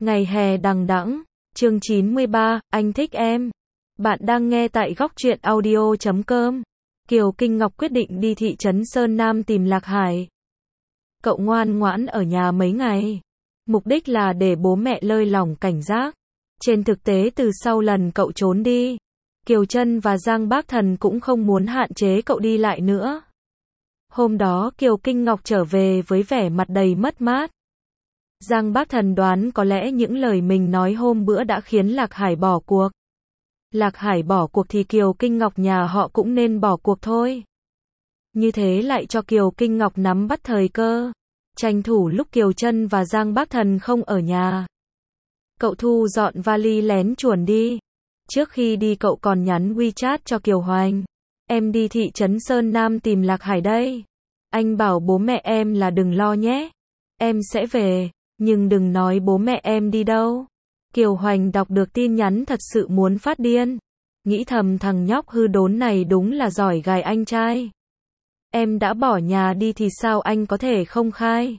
Ngày hè đằng đẵng, chương 93, anh thích em. Bạn đang nghe tại góc truyện audio.com. Kiều Kinh Ngọc quyết định đi thị trấn Sơn Nam tìm Lạc Hải. Cậu ngoan ngoãn ở nhà mấy ngày. Mục đích là để bố mẹ lơi lỏng cảnh giác. Trên thực tế từ sau lần cậu trốn đi, Kiều Trân và Giang Bác Thần cũng không muốn hạn chế cậu đi lại nữa. Hôm đó Kiều Kinh Ngọc trở về với vẻ mặt đầy mất mát. Giang Bác Thần đoán có lẽ những lời mình nói hôm bữa đã khiến Lạc Hải bỏ cuộc. Lạc Hải bỏ cuộc thì Kiều Kinh Ngọc nhà họ cũng nên bỏ cuộc thôi. Như thế lại cho Kiều Kinh Ngọc nắm bắt thời cơ, tranh thủ lúc Kiều Trân và Giang Bác Thần không ở nhà. Cậu thu dọn vali lén chuồn đi. Trước khi đi cậu còn nhắn WeChat cho Kiều Hoành. Em đi thị trấn Sơn Nam tìm Lạc Hải đây. Anh bảo bố mẹ em là đừng lo nhé. Em sẽ về, nhưng đừng nói bố mẹ em đi đâu. Kiều Hoành đọc được tin nhắn thật sự muốn phát điên. Nghĩ thầm thằng nhóc hư đốn này đúng là giỏi gài anh trai. Em đã bỏ nhà đi thì sao anh có thể không khai?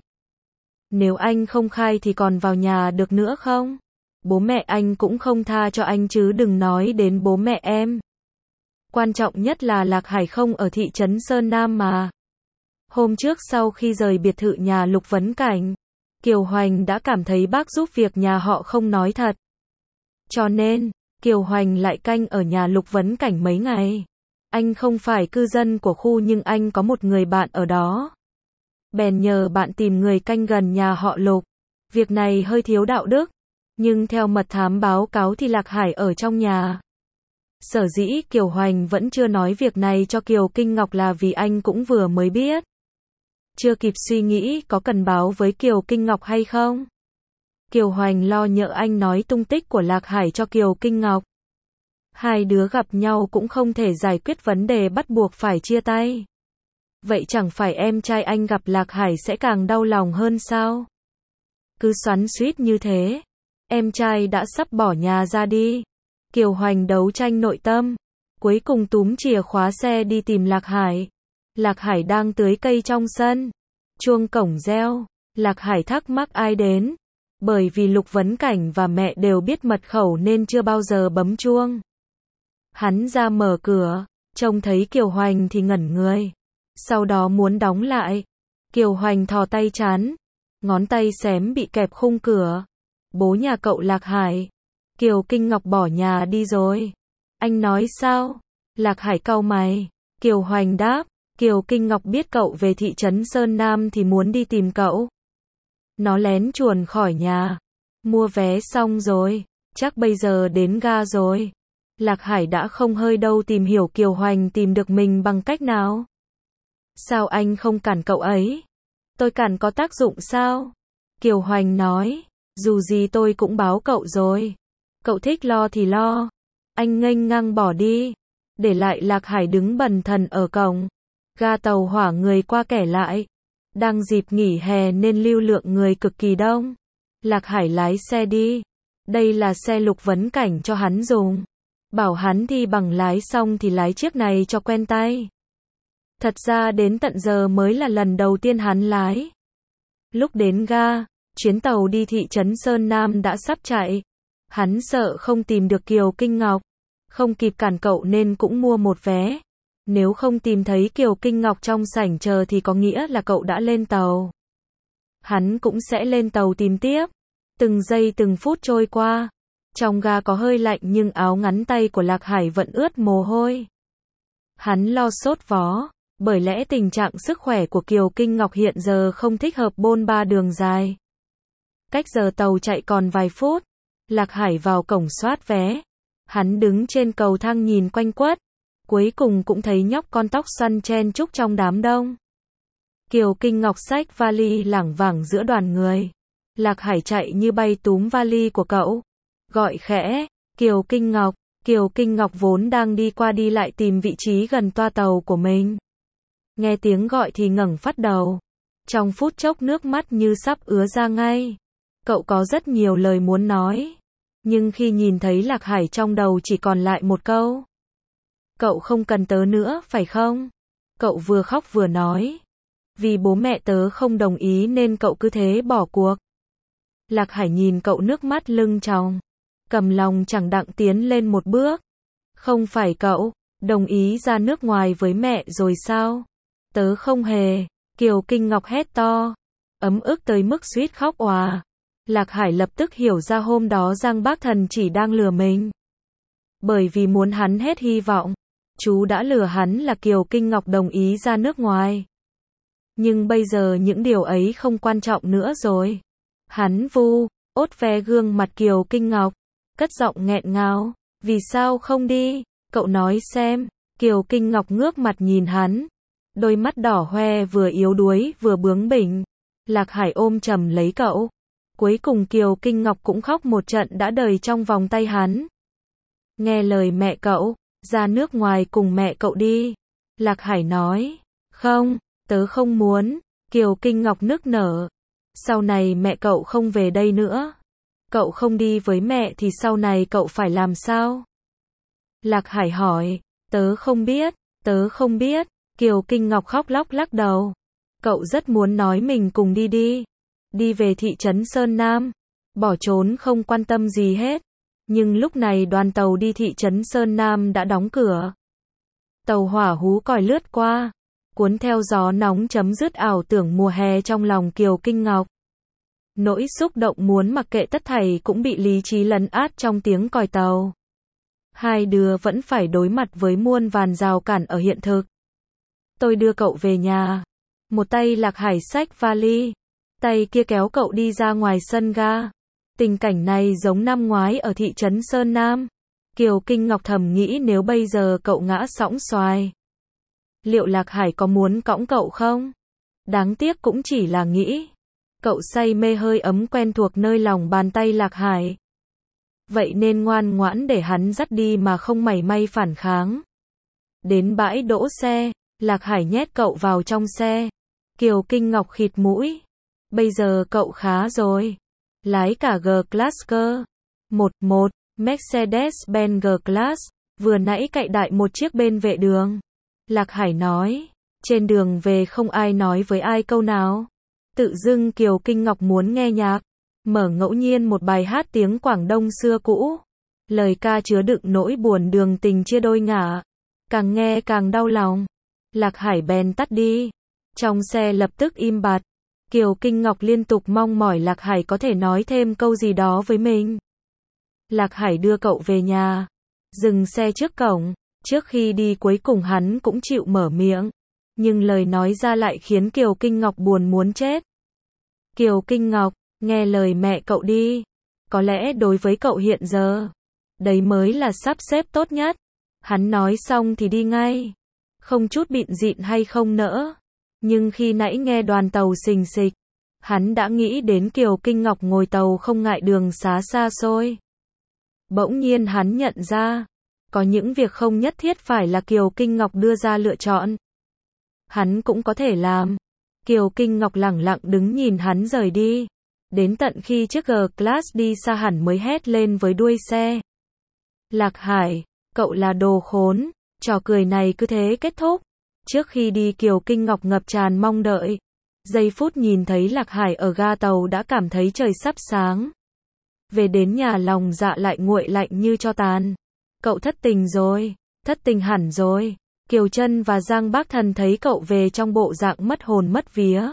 Nếu anh không khai thì còn vào nhà được nữa không? Bố mẹ anh cũng không tha cho anh chứ đừng nói đến bố mẹ em. Quan trọng nhất là Lạc Hải không ở thị trấn Sơn Nam mà. Hôm trước sau khi rời biệt thự nhà Lục Vấn Cảnh, Kiều Hoành đã cảm thấy bác giúp việc nhà họ không nói thật. Cho nên, Kiều Hoành lại canh ở nhà Lục Vấn Cảnh mấy ngày. Anh không phải cư dân của khu nhưng anh có một người bạn ở đó. Bèn nhờ bạn tìm người canh gần nhà họ Lục. Việc này hơi thiếu đạo đức, nhưng theo mật thám báo cáo thì Lạc Hải ở trong nhà. Sở dĩ Kiều Hoành vẫn chưa nói việc này cho Kiều Kinh Ngọc là vì anh cũng vừa mới biết. Chưa kịp suy nghĩ có cần báo với Kiều Kinh Ngọc hay không. Kiều Hoành lo nhỡ anh nói tung tích của Lạc Hải cho Kiều Kinh Ngọc. Hai đứa gặp nhau cũng không thể giải quyết vấn đề bắt buộc phải chia tay. Vậy chẳng phải em trai anh gặp Lạc Hải sẽ càng đau lòng hơn sao? Cứ xoắn xuýt như thế, em trai đã sắp bỏ nhà ra đi. Kiều Hoành đấu tranh nội tâm, cuối cùng túm chìa khóa xe đi tìm Lạc Hải. Lạc Hải đang tưới cây trong sân. Chuông cổng reo, Lạc Hải thắc mắc ai đến. Bởi vì Lục Vấn Cảnh và mẹ đều biết mật khẩu nên chưa bao giờ bấm chuông. Hắn ra mở cửa, trông thấy Kiều Hoành thì ngẩn người. Sau đó muốn đóng lại. Kiều Hoành thò tay chán, ngón tay xém bị kẹp khung cửa. Bố nhà cậu Lạc Hải. Kiều Kinh Ngọc bỏ nhà đi rồi. Anh nói sao? Lạc Hải cau mày. Kiều Hoành đáp. Kiều Kinh Ngọc biết cậu về thị trấn Sơn Nam thì muốn đi tìm cậu. Nó lén chuồn khỏi nhà. Mua vé xong rồi. Chắc bây giờ đến ga rồi. Lạc Hải đã không hơi đâu tìm hiểu Kiều Hoành tìm được mình bằng cách nào. Sao anh không cản cậu ấy? Tôi cản có tác dụng sao? Kiều Hoành nói. Dù gì tôi cũng báo cậu rồi. Cậu thích lo thì lo. Anh nghênh ngang bỏ đi. Để lại Lạc Hải đứng bần thần ở cổng. Ga tàu hỏa người qua kẻ lại. Đang dịp nghỉ hè nên lưu lượng người cực kỳ đông. Lạc Hải lái xe đi. Đây là xe Lục Vấn Cảnh cho hắn dùng. Bảo hắn thi bằng lái xong thì lái chiếc này cho quen tay. Thật ra đến tận giờ mới là lần đầu tiên hắn lái. Lúc đến ga, chuyến tàu đi thị trấn Sơn Nam đã sắp chạy. Hắn sợ không tìm được Kiều Kinh Ngọc. Không kịp cản cậu nên cũng mua một vé. Nếu không tìm thấy Kiều Kinh Ngọc trong sảnh chờ thì có nghĩa là cậu đã lên tàu. Hắn cũng sẽ lên tàu tìm tiếp. Từng giây từng phút trôi qua. Trong ga có hơi lạnh nhưng áo ngắn tay của Lạc Hải vẫn ướt mồ hôi. Hắn lo sốt vó, bởi lẽ tình trạng sức khỏe của Kiều Kinh Ngọc hiện giờ không thích hợp bôn ba đường dài. Cách giờ tàu chạy còn vài phút. Lạc Hải vào cổng soát vé. Hắn đứng trên cầu thang nhìn quanh quất. Cuối cùng cũng thấy nhóc con tóc xoăn chen chúc trong đám đông. Kiều Kinh Ngọc xách vali lảng vảng giữa đoàn người. Lạc Hải chạy như bay túm vali của cậu. Gọi khẽ, Kiều Kinh Ngọc. Kiều Kinh Ngọc vốn đang đi qua đi lại tìm vị trí gần toa tàu của mình. Nghe tiếng gọi thì ngẩng phát đầu. Trong phút chốc nước mắt như sắp ứa ra ngay. Cậu có rất nhiều lời muốn nói. Nhưng khi nhìn thấy Lạc Hải trong đầu chỉ còn lại một câu. Cậu không cần tớ nữa, phải không? Cậu vừa khóc vừa nói. Vì bố mẹ tớ không đồng ý nên cậu cứ thế bỏ cuộc. Lạc Hải nhìn cậu nước mắt lưng tròng, cầm lòng chẳng đặng tiến lên một bước. Không phải cậu đồng ý ra nước ngoài với mẹ rồi sao? Tớ không hề. Kiều Kinh Ngọc hét to, ấm ức tới mức suýt khóc òa. Lạc Hải lập tức hiểu ra hôm đó Giang Bác Thần chỉ đang lừa mình. Bởi vì muốn hắn hết hy vọng, chú đã lừa hắn là Kiều Kinh Ngọc đồng ý ra nước ngoài. Nhưng bây giờ những điều ấy không quan trọng nữa rồi. Hắn ốt ve gương mặt Kiều Kinh Ngọc, cất giọng nghẹn ngào, vì sao không đi, cậu nói xem. Kiều Kinh Ngọc ngước mặt nhìn hắn, đôi mắt đỏ hoe vừa yếu đuối vừa bướng bỉnh. Lạc Hải ôm chầm lấy cậu. Cuối cùng Kiều Kinh Ngọc cũng khóc một trận đã đời trong vòng tay hắn. Nghe lời mẹ cậu, ra nước ngoài cùng mẹ cậu đi. Lạc Hải nói, không, tớ không muốn. Kiều Kinh Ngọc nức nở, sau này mẹ cậu không về đây nữa. Cậu không đi với mẹ thì sau này cậu phải làm sao? Lạc Hải hỏi, tớ không biết. Kiều Kinh Ngọc khóc lóc lắc đầu. Cậu rất muốn nói mình cùng đi về thị trấn Sơn Nam, bỏ trốn không quan tâm gì hết. Nhưng lúc này đoàn tàu đi thị trấn Sơn Nam đã đóng cửa. Tàu hỏa hú còi lướt qua, cuốn theo gió nóng chấm dứt ảo tưởng mùa hè trong lòng Kiều Kinh Ngọc. Nỗi xúc động muốn mặc kệ tất thảy cũng bị lý trí lấn át trong tiếng còi tàu. Hai đứa vẫn phải đối mặt với muôn vàn rào cản ở hiện thực. Tôi đưa cậu về nhà. Một tay Lạc Hải xách vali, tay kia kéo cậu đi ra ngoài sân ga. Tình cảnh này giống năm ngoái ở thị trấn Sơn Nam. Kiều Kinh Ngọc thầm nghĩ nếu bây giờ cậu ngã sõng xoài, liệu Lạc Hải có muốn cõng cậu không? Đáng tiếc cũng chỉ là nghĩ. Cậu say mê hơi ấm quen thuộc nơi lòng bàn tay Lạc Hải. Vậy nên ngoan ngoãn để hắn dắt đi mà không mảy may phản kháng. Đến bãi đỗ xe, Lạc Hải nhét cậu vào trong xe. Kiều Kinh Ngọc khịt mũi. Bây giờ cậu khá rồi. Lái cả G-Class cơ. Một Mercedes-Benz G-Class. Vừa nãy cậy đại một chiếc bên vệ đường. Lạc Hải nói. Trên đường về không ai nói với ai câu nào. Tự dưng Kiều Kinh Ngọc muốn nghe nhạc. Mở ngẫu nhiên một bài hát tiếng Quảng Đông xưa cũ. Lời ca chứa đựng nỗi buồn đường tình chia đôi ngả. Càng nghe càng đau lòng. Lạc Hải bèn tắt đi. Trong xe lập tức im bặt. Kiều Kinh Ngọc liên tục mong mỏi Lạc Hải có thể nói thêm câu gì đó với mình. Lạc Hải đưa cậu về nhà. Dừng xe trước cổng. Trước khi đi cuối cùng hắn cũng chịu mở miệng. Nhưng lời nói ra lại khiến Kiều Kinh Ngọc buồn muốn chết. Kiều Kinh Ngọc, nghe lời mẹ cậu đi. Có lẽ đối với cậu hiện giờ, đấy mới là sắp xếp tốt nhất. Hắn nói xong thì đi ngay. Không chút bịn dịn hay không nỡ. Nhưng khi nãy nghe đoàn tàu xình xịch, hắn đã nghĩ đến Kiều Kinh Ngọc ngồi tàu không ngại đường xá xa xôi. Bỗng nhiên hắn nhận ra, có những việc không nhất thiết phải là Kiều Kinh Ngọc đưa ra lựa chọn. Hắn cũng có thể làm. Kiều Kinh Ngọc lẳng lặng đứng nhìn hắn rời đi. Đến tận khi chiếc G-Class đi xa hẳn mới hét lên với đuôi xe. Lạc Hải, cậu là đồ khốn. Trò cười này cứ thế kết thúc. Trước khi đi Kiều Kinh Ngọc ngập tràn mong đợi. Giây phút nhìn thấy Lạc Hải ở ga tàu đã cảm thấy trời sắp sáng. Về đến nhà lòng dạ lại nguội lạnh như tro tàn. Cậu thất tình rồi, thất tình hẳn rồi. Kiều Trân và Giang Bác Thần thấy cậu về trong bộ dạng mất hồn mất vía.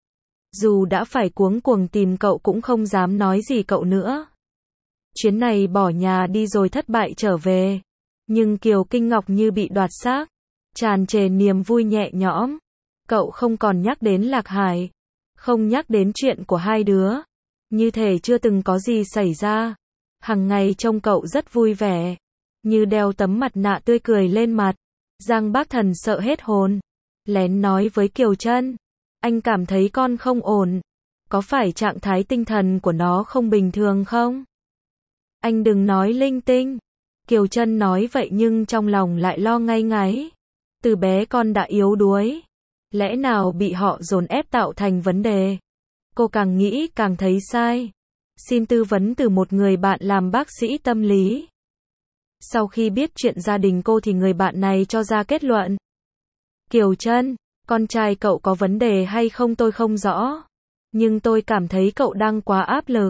Dù đã phải cuống cuồng tìm cậu cũng không dám nói gì cậu nữa. Chuyến này bỏ nhà đi rồi thất bại trở về. Nhưng Kiều Kinh Ngọc như bị đoạt xác, tràn trề niềm vui nhẹ nhõm. Cậu không còn nhắc đến Lạc Hải, không nhắc đến chuyện của hai đứa, như thể chưa từng có gì xảy ra. Hằng ngày trông cậu rất vui vẻ, như đeo tấm mặt nạ tươi cười lên mặt. Giang Bác Thần sợ hết hồn, lén nói với Kiều Trân, anh cảm thấy con không ổn, có phải trạng thái tinh thần của nó không bình thường không? Anh đừng nói linh tinh. Kiều Trân nói vậy nhưng trong lòng lại lo ngay ngáy. Từ bé con đã yếu đuối, lẽ nào bị họ dồn ép tạo thành vấn đề? Cô càng nghĩ càng thấy sai. Xin tư vấn từ một người bạn làm bác sĩ tâm lý. Sau khi biết chuyện gia đình cô thì người bạn này cho ra kết luận. Kiều Trân, con trai cậu có vấn đề hay không tôi không rõ. Nhưng tôi cảm thấy cậu đang quá áp lực.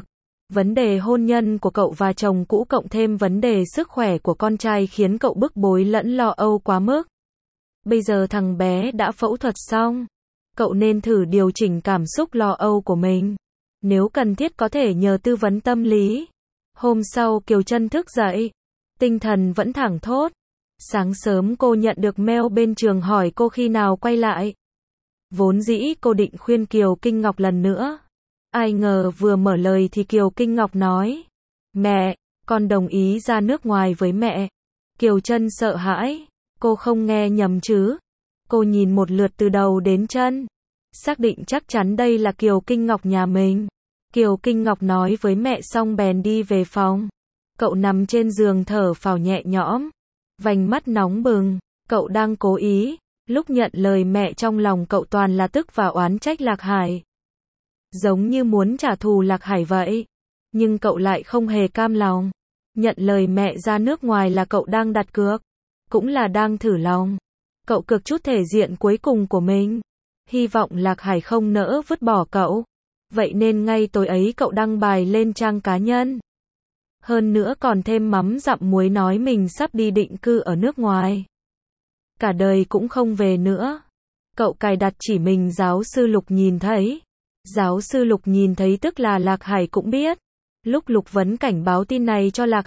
Vấn đề hôn nhân của cậu và chồng cũ cộng thêm vấn đề sức khỏe của con trai khiến cậu bức bối lẫn lo âu quá mức. Bây giờ thằng bé đã phẫu thuật xong, cậu nên thử điều chỉnh cảm xúc lo âu của mình. Nếu cần thiết có thể nhờ tư vấn tâm lý. Hôm sau Kiều Trân thức dậy, tinh thần vẫn thẳng thốt. Sáng sớm cô nhận được mail bên trường hỏi cô khi nào quay lại. Vốn dĩ cô định khuyên Kiều Kinh Ngọc lần nữa. Ai ngờ vừa mở lời thì Kiều Kinh Ngọc nói: "Mẹ, con đồng ý ra nước ngoài với mẹ." Kiều Trân sợ hãi, cô không nghe nhầm chứ? Cô nhìn một lượt từ đầu đến chân, xác định chắc chắn đây là Kiều Kinh Ngọc nhà mình. Kiều Kinh Ngọc nói với mẹ xong bèn đi về phòng. Cậu nằm trên giường thở phào nhẹ nhõm, vành mắt nóng bừng, cậu đang cố ý. Lúc nhận lời mẹ trong lòng cậu toàn là tức và oán trách Lạc Hải. Giống như muốn trả thù Lạc Hải vậy. Nhưng cậu lại không hề cam lòng. Nhận lời mẹ ra nước ngoài là cậu đang đặt cược. Cũng là đang thử lòng. Cậu cược chút thể diện cuối cùng của mình. Hy vọng Lạc Hải không nỡ vứt bỏ cậu. Vậy nên ngay tối ấy cậu đăng bài lên trang cá nhân. Hơn nữa còn thêm mắm dặm muối nói mình sắp đi định cư ở nước ngoài. Cả đời cũng không về nữa. Cậu cài đặt chỉ mình giáo sư Lục nhìn thấy. Giáo sư Lục nhìn thấy tức là Lạc Hải cũng biết. Lúc Lục Vấn Cảnh báo tin này cho Lạc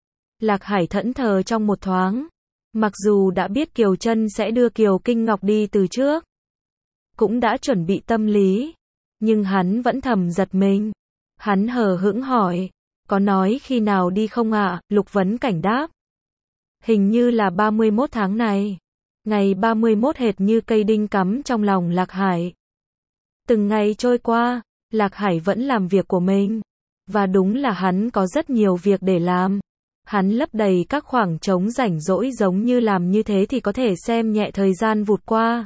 Hải thẫn thờ trong một thoáng. Mặc dù đã biết Kiều Trân sẽ đưa Kiều Kinh Ngọc đi từ trước, cũng đã chuẩn bị tâm lý, nhưng hắn vẫn thầm giật mình. Hắn hờ hững hỏi: "Có nói khi nào đi không ạ?" Lục Vấn Cảnh đáp: "Hình như là 31 tháng này." Ngày 31 hệt như cây đinh cắm trong lòng Lạc Hải. Từng ngày trôi qua, Lạc Hải vẫn làm việc của mình. Và đúng là hắn có rất nhiều việc để làm. Hắn lấp đầy các khoảng trống rảnh rỗi, giống như làm như thế thì có thể xem nhẹ thời gian vụt qua.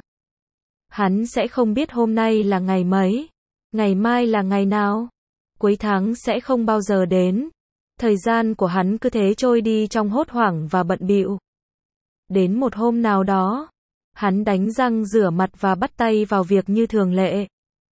Hắn sẽ không biết hôm nay là ngày mấy, ngày mai là ngày nào, cuối tháng sẽ không bao giờ đến. Thời gian của hắn cứ thế trôi đi trong hốt hoảng và bận bịu. Đến một hôm nào đó, hắn đánh răng rửa mặt và bắt tay vào việc như thường lệ.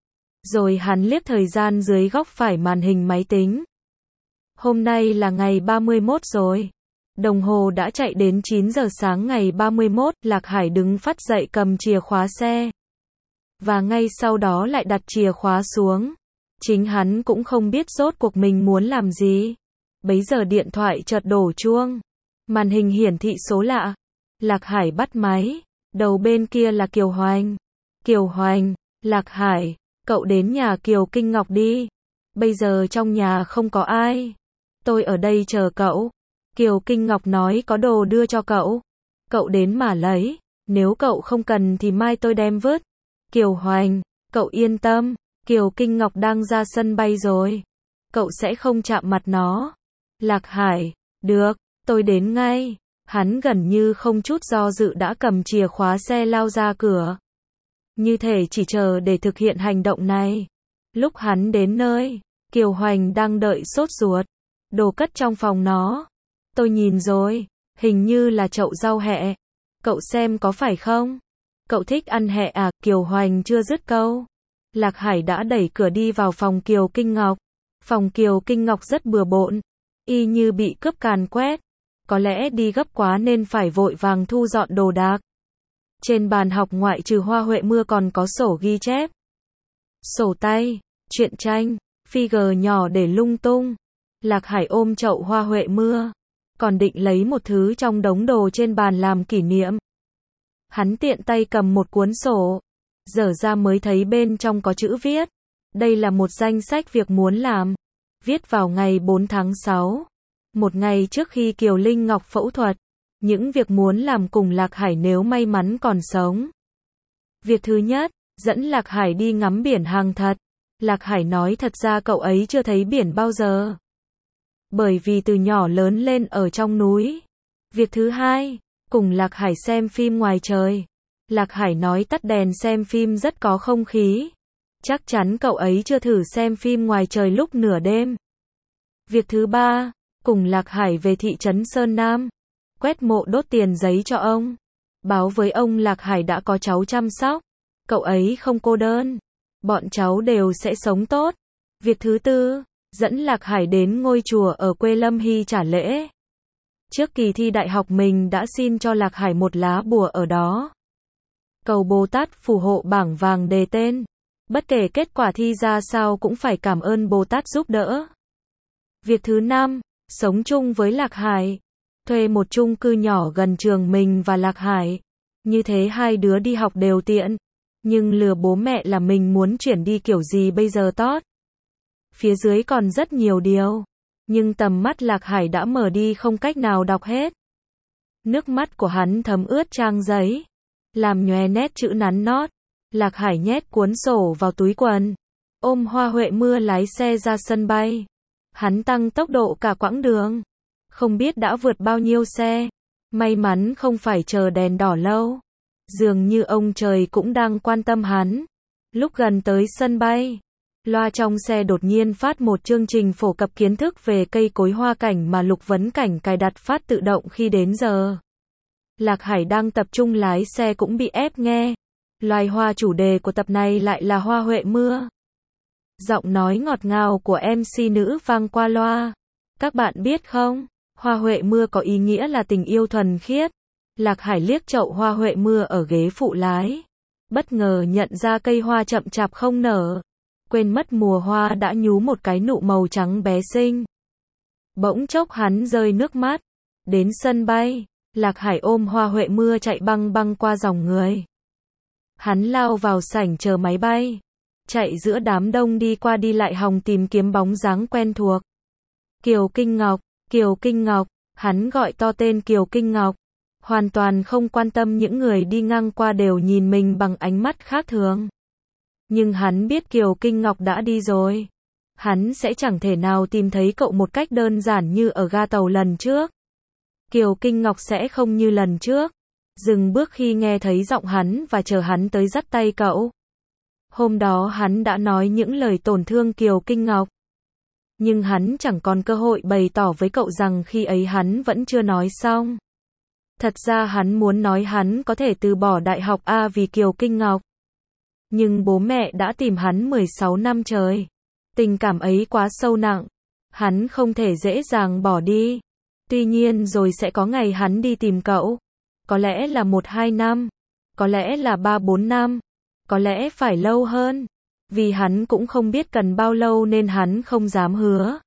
Rồi hắn liếc thời gian dưới góc phải màn hình máy tính. Hôm nay là ngày 31 rồi. Đồng hồ đã chạy đến 9 giờ sáng ngày 31, Lạc Hải đứng phắt dậy cầm chìa khóa xe. Và ngay sau đó lại đặt chìa khóa xuống. Chính hắn cũng không biết rốt cuộc mình muốn làm gì. Bấy giờ điện thoại chợt đổ chuông. Màn hình hiển thị số lạ. Lạc Hải bắt máy. Đầu bên kia là Kiều Hoành. Kiều Hoành, Lạc Hải, cậu đến nhà Kiều Kinh Ngọc đi. Bây giờ trong nhà không có ai. Tôi ở đây chờ cậu. Kiều Kinh Ngọc nói có đồ đưa cho cậu. Cậu đến mà lấy. Nếu cậu không cần thì mai tôi đem vứt. Kiều Hoành, cậu yên tâm. Kiều Kinh Ngọc đang ra sân bay rồi. Cậu sẽ không chạm mặt nó. Lạc Hải, được, tôi đến ngay. Hắn gần như không chút do dự đã cầm chìa khóa xe lao ra cửa. Như thể chỉ chờ để thực hiện hành động này. Lúc hắn đến nơi, Kiều Hoành đang đợi sốt ruột. Đồ cất trong phòng nó. Tôi nhìn rồi, hình như là chậu rau hẹ. Cậu xem có phải không? Cậu thích ăn hẹ à? Kiều Hoành chưa dứt câu. Lạc Hải đã đẩy cửa đi vào phòng Kiều Kinh Ngọc. Phòng Kiều Kinh Ngọc rất bừa bộn, y như bị cướp càn quét. Có lẽ đi gấp quá nên phải vội vàng thu dọn đồ đạc. Trên bàn học ngoại trừ hoa huệ mưa còn có sổ ghi chép, sổ tay, truyện tranh, figure nhỏ để lung tung. Lạc Hải ôm chậu hoa huệ mưa, còn định lấy một thứ trong đống đồ trên bàn làm kỷ niệm. Hắn tiện tay cầm một cuốn sổ, dở ra mới thấy bên trong có chữ viết. Đây là một danh sách việc muốn làm. Viết vào ngày 4 tháng 6. Một ngày trước khi Kiều Linh Ngọc phẫu thuật. Những việc muốn làm cùng Lạc Hải nếu may mắn còn sống. Việc thứ nhất, dẫn Lạc Hải đi ngắm biển hàng thật. Lạc Hải nói thật ra cậu ấy chưa thấy biển bao giờ. Bởi vì từ nhỏ lớn lên ở trong núi. Việc thứ hai, cùng Lạc Hải xem phim ngoài trời. Lạc Hải nói tắt đèn xem phim rất có không khí. Chắc chắn cậu ấy chưa thử xem phim ngoài trời lúc nửa đêm. Việc thứ ba, cùng Lạc Hải về thị trấn Sơn Nam. Quét mộ đốt tiền giấy cho ông. Báo với ông Lạc Hải đã có cháu chăm sóc. Cậu ấy không cô đơn. Bọn cháu đều sẽ sống tốt. Việc thứ tư, dẫn Lạc Hải đến ngôi chùa ở quê Lâm Hy trả lễ. Trước kỳ thi đại học mình đã xin cho Lạc Hải một lá bùa ở đó. Cầu Bồ Tát phù hộ bảng vàng đề tên. Bất kể kết quả thi ra sao cũng phải cảm ơn Bồ Tát giúp đỡ. Việc thứ 5, sống chung với Lạc Hải. Thuê một chung cư nhỏ gần trường mình và Lạc Hải. Như thế hai đứa đi học đều tiện. Nhưng lừa bố mẹ là mình muốn chuyển đi kiểu gì bây giờ tốt. Phía dưới còn rất nhiều điều. Nhưng tầm mắt Lạc Hải đã mở đi không cách nào đọc hết. Nước mắt của hắn thấm ướt trang giấy. Làm nhòe nét chữ nắn nót. Lạc Hải nhét cuốn sổ vào túi quần. Ôm Hoa Huệ Mưa lái xe ra sân bay. Hắn tăng tốc độ cả quãng đường. Không biết đã vượt bao nhiêu xe. May mắn không phải chờ đèn đỏ lâu. Dường như ông trời cũng đang quan tâm hắn. Lúc gần tới sân bay, loa trong xe đột nhiên phát một chương trình phổ cập kiến thức về cây cối hoa cảnh mà Lục Vấn Cảnh cài đặt phát tự động khi đến giờ. Lạc Hải đang tập trung lái xe cũng bị ép nghe. Loài hoa chủ đề của tập này lại là Hoa Huệ Mưa. Giọng nói ngọt ngào của MC nữ vang qua loa. Các bạn biết không, Hoa Huệ Mưa có ý nghĩa là tình yêu thuần khiết. Lạc Hải liếc chậu Hoa Huệ Mưa ở ghế phụ lái. Bất ngờ nhận ra cây hoa chậm chạp không nở. Quên mất mùa hoa đã nhú một cái nụ màu trắng bé xinh. Bỗng chốc hắn rơi nước mắt. Đến sân bay, Lạc Hải ôm Hoa Huệ Mưa chạy băng băng qua dòng người. Hắn lao vào sảnh chờ máy bay. Chạy giữa đám đông đi qua đi lại hòng tìm kiếm bóng dáng quen thuộc. Kiều Kinh Ngọc, Kiều Kinh Ngọc, hắn gọi to tên Kiều Kinh Ngọc. Hoàn toàn không quan tâm những người đi ngang qua đều nhìn mình bằng ánh mắt khác thường. Nhưng hắn biết Kiều Kinh Ngọc đã đi rồi. Hắn sẽ chẳng thể nào tìm thấy cậu một cách đơn giản như ở ga tàu lần trước. Kiều Kinh Ngọc sẽ không như lần trước. Dừng bước khi nghe thấy giọng hắn và chờ hắn tới dắt tay cậu. Hôm đó hắn đã nói những lời tổn thương Kiều Kinh Ngọc. Nhưng hắn chẳng còn cơ hội bày tỏ với cậu rằng khi ấy hắn vẫn chưa nói xong. Thật ra hắn muốn nói hắn có thể từ bỏ đại học A vì Kiều Kinh Ngọc. Nhưng bố mẹ đã tìm hắn 16 năm trời. Tình cảm ấy quá sâu nặng. Hắn không thể dễ dàng bỏ đi. Tuy nhiên rồi sẽ có ngày hắn đi tìm cậu. Có lẽ là 1-2 năm. Có lẽ là 3-4 năm. Có lẽ phải lâu hơn. Vì hắn cũng không biết cần bao lâu nên hắn không dám hứa.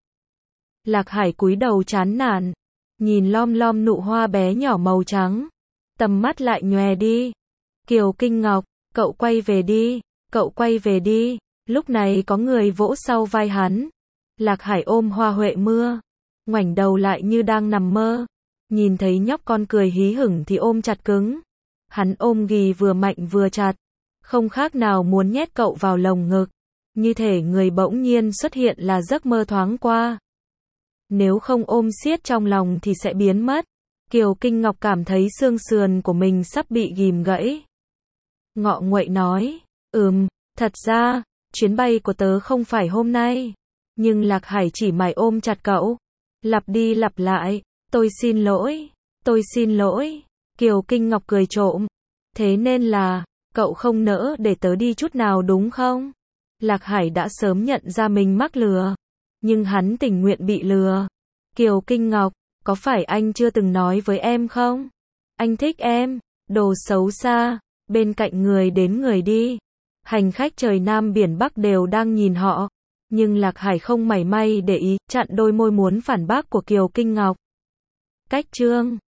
Lạc Hải cúi đầu chán nản. Nhìn lom lom nụ hoa bé nhỏ màu trắng. Tầm mắt lại nhòe đi. Kiều Kinh Ngọc, cậu quay về đi. Cậu quay về đi. Lúc này có người vỗ sau vai hắn. Lạc Hải ôm Hoa Huệ Mưa. Ngoảnh đầu lại như đang nằm mơ. Nhìn thấy nhóc con cười hí hửng thì ôm chặt cứng. Hắn ôm ghì vừa mạnh vừa chặt. Không khác nào muốn nhét cậu vào lồng ngực. Như thể người bỗng nhiên xuất hiện là giấc mơ thoáng qua. Nếu không ôm siết trong lòng thì sẽ biến mất. Kiều Kinh Ngọc cảm thấy xương sườn của mình sắp bị ghìm gãy. Ngọ nguậy nói, thật ra, chuyến bay của tớ không phải hôm nay. Nhưng Lạc Hải chỉ mải ôm chặt cậu. Lặp đi lặp lại, tôi xin lỗi. Kiều Kinh Ngọc cười trộm. Thế nên là, cậu không nỡ để tớ đi chút nào đúng không? Lạc Hải đã sớm nhận ra mình mắc lừa. Nhưng hắn tình nguyện bị lừa. Kiều Kinh Ngọc, có phải anh chưa từng nói với em không? Anh thích em, đồ xấu xa. Bên cạnh người đến người đi. Hành khách trời Nam biển Bắc đều đang nhìn họ. Nhưng Lạc Hải không mảy may để ý, chặn đôi môi muốn phản bác của Kiều Kinh Ngọc. Cách chương